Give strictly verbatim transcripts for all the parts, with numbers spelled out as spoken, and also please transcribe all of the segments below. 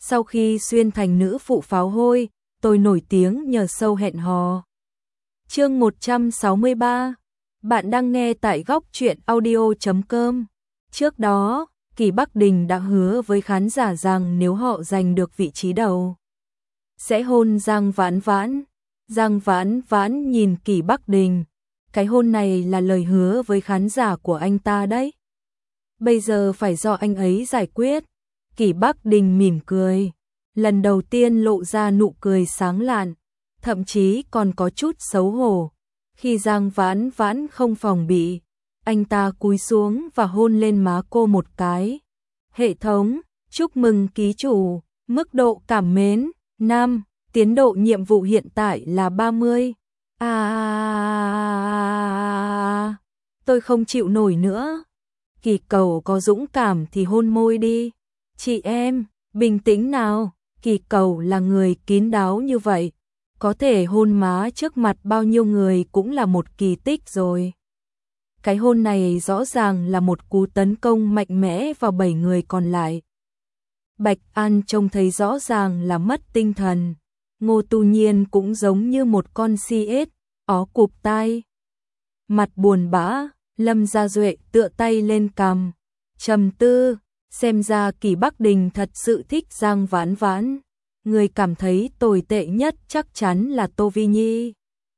Sau khi xuyên thành nữ phụ pháo hôi, tôi nổi tiếng nhờ show hẹn hò. Chương một trăm sáu mươi ba. Bạn đang nghe tại góc truyện audio chấm com. Trước đó, Kỳ Bắc Đình đã hứa với khán giả rằng nếu họ giành được vị trí đầu, sẽ hôn Giang Vãn Vãn. Giang Vãn Vãn nhìn Kỳ Bắc Đình. Cái hôn này là lời hứa với khán giả của anh ta đấy. Bây giờ phải do anh ấy giải quyết. Kỳ Bắc Đình mỉm cười. Lần đầu tiên lộ ra nụ cười sáng lạn. Thậm chí còn có chút xấu hổ. Khi Giang Vãn Vãn không phòng bị, anh ta cúi xuống và hôn lên má cô một cái. Hệ thống, chúc mừng ký chủ, mức độ cảm mến, năm, tiến độ nhiệm vụ hiện tại là ba mươi. À, tôi không chịu nổi nữa. Kỳ Cầu có dũng cảm thì hôn môi đi. Chị em, bình tĩnh nào, Kỳ Cầu là người kín đáo như vậy. Có thể hôn má trước mặt bao nhiêu người cũng là một kỳ tích rồi. Cái hôn này rõ ràng là một cú tấn công mạnh mẽ vào bảy người còn lại. Bạch An trông thấy rõ ràng là mất tinh thần. Ngô Tu Nhiên cũng giống như một con si ếch, ó cụp tai. Mặt buồn bã, Lâm Gia Duệ tựa tay lên cằm, trầm tư, xem ra Kỳ Bắc Đình thật sự thích Giang Vãn Vãn. Người cảm thấy tồi tệ nhất chắc chắn là Tô Vi Nhi.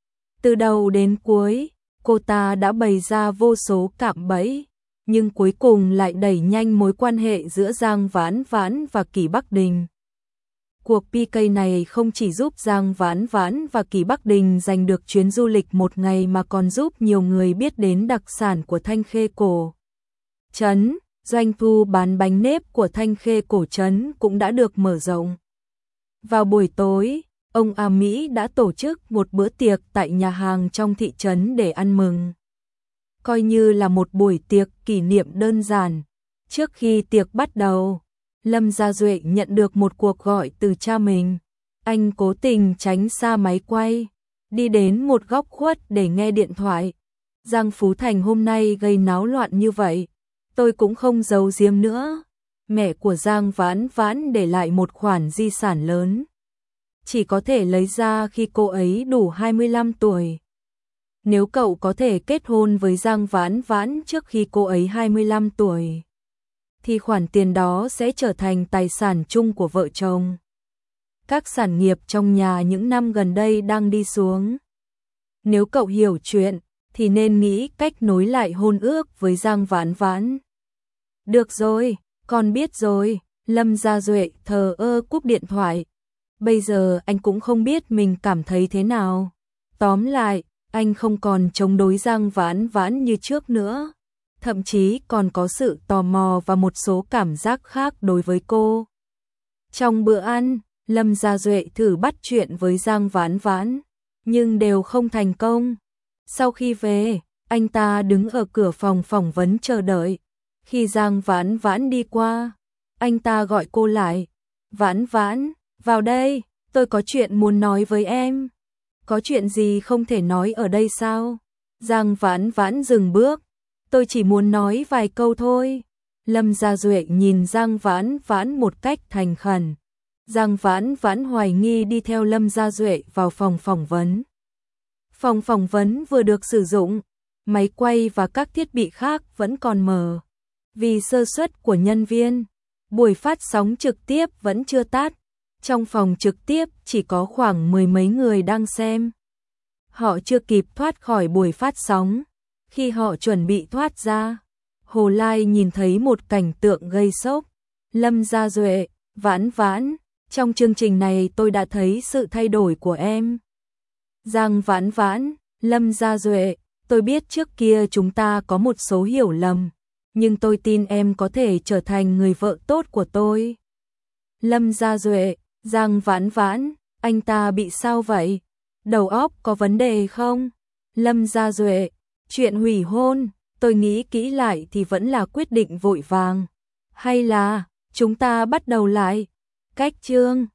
Từ đầu đến cuối, cô ta đã bày ra vô số cạm bẫy, nhưng cuối cùng lại đẩy nhanh mối quan hệ giữa Giang Vãn Vãn và Kỳ Bắc Đình. Cuộc pê ca này không chỉ giúp Giang Vãn Vãn và Kỳ Bắc Đình giành được chuyến du lịch một ngày mà còn giúp nhiều người biết đến đặc sản của Thanh Khê Cổ Trấn. Doanh thu bán bánh nếp của Thanh Khê Cổ Trấn cũng đã được mở rộng. Vào buổi tối, ông A Mỹ đã tổ chức một bữa tiệc tại nhà hàng trong thị trấn để ăn mừng. Coi như là một buổi tiệc kỷ niệm đơn giản. Trước khi tiệc bắt đầu, Lâm Gia Duệ nhận được một cuộc gọi từ cha mình. Anh cố tình tránh xa máy quay, đi đến một góc khuất để nghe điện thoại. Giang Phú Thành hôm nay gây náo loạn như vậy, tôi cũng không giấu giếm nữa. Mẹ của Giang Vãn Vãn để lại một khoản di sản lớn, chỉ có thể lấy ra khi cô ấy đủ hai mươi lăm tuổi. Nếu cậu có thể kết hôn với Giang Vãn Vãn trước khi cô ấy hai mươi lăm tuổi, thì khoản tiền đó sẽ trở thành tài sản chung của vợ chồng. Các sản nghiệp trong nhà những năm gần đây đang đi xuống. Nếu cậu hiểu chuyện, thì nên nghĩ cách nối lại hôn ước với Giang Vãn Vãn. Được rồi, con biết rồi. Lâm Gia Duệ thờ ơ cúp điện thoại. Bây giờ anh cũng không biết mình cảm thấy thế nào. Tóm lại, anh không còn chống đối Giang Vãn Vãn như trước nữa. Thậm chí còn có sự tò mò và một số cảm giác khác đối với cô. Trong bữa ăn, Lâm Gia Duệ thử bắt chuyện với Giang Vãn Vãn, nhưng đều không thành công. Sau khi về, anh ta đứng ở cửa phòng phỏng vấn chờ đợi. Khi Giang Vãn Vãn đi qua, anh ta gọi cô lại. Vãn Vãn, vào đây, tôi có chuyện muốn nói với em. Có chuyện gì không thể nói ở đây sao? Giang Vãn Vãn dừng bước. Tôi chỉ muốn nói vài câu thôi. Lâm Gia Duệ nhìn Giang Vãn Vãn một cách thành khẩn. Giang Vãn Vãn hoài nghi đi theo Lâm Gia Duệ vào phòng phỏng vấn. Phòng phỏng vấn vừa được sử dụng, máy quay và các thiết bị khác vẫn còn mở. Vì sơ suất của nhân viên, buổi phát sóng trực tiếp vẫn chưa tắt. Trong phòng trực tiếp chỉ có khoảng mười mấy người đang xem. Họ chưa kịp thoát khỏi buổi phát sóng. Khi họ chuẩn bị thoát ra, Hồ Lai nhìn thấy một cảnh tượng gây sốc. Lâm Gia Duệ, Vãn Vãn, trong chương trình này tôi đã thấy sự thay đổi của em. Giang Vãn Vãn, Lâm Gia Duệ, tôi biết trước kia chúng ta có một số hiểu lầm, nhưng tôi tin em có thể trở thành người vợ tốt của tôi. Lâm Gia Duệ, Giang Vãn Vãn, anh ta bị sao vậy? Đầu óc có vấn đề không? Lâm Gia Duệ, chuyện hủy hôn, tôi nghĩ kỹ lại thì vẫn là quyết định vội vàng. Hay là, chúng ta bắt đầu lại? Cách chương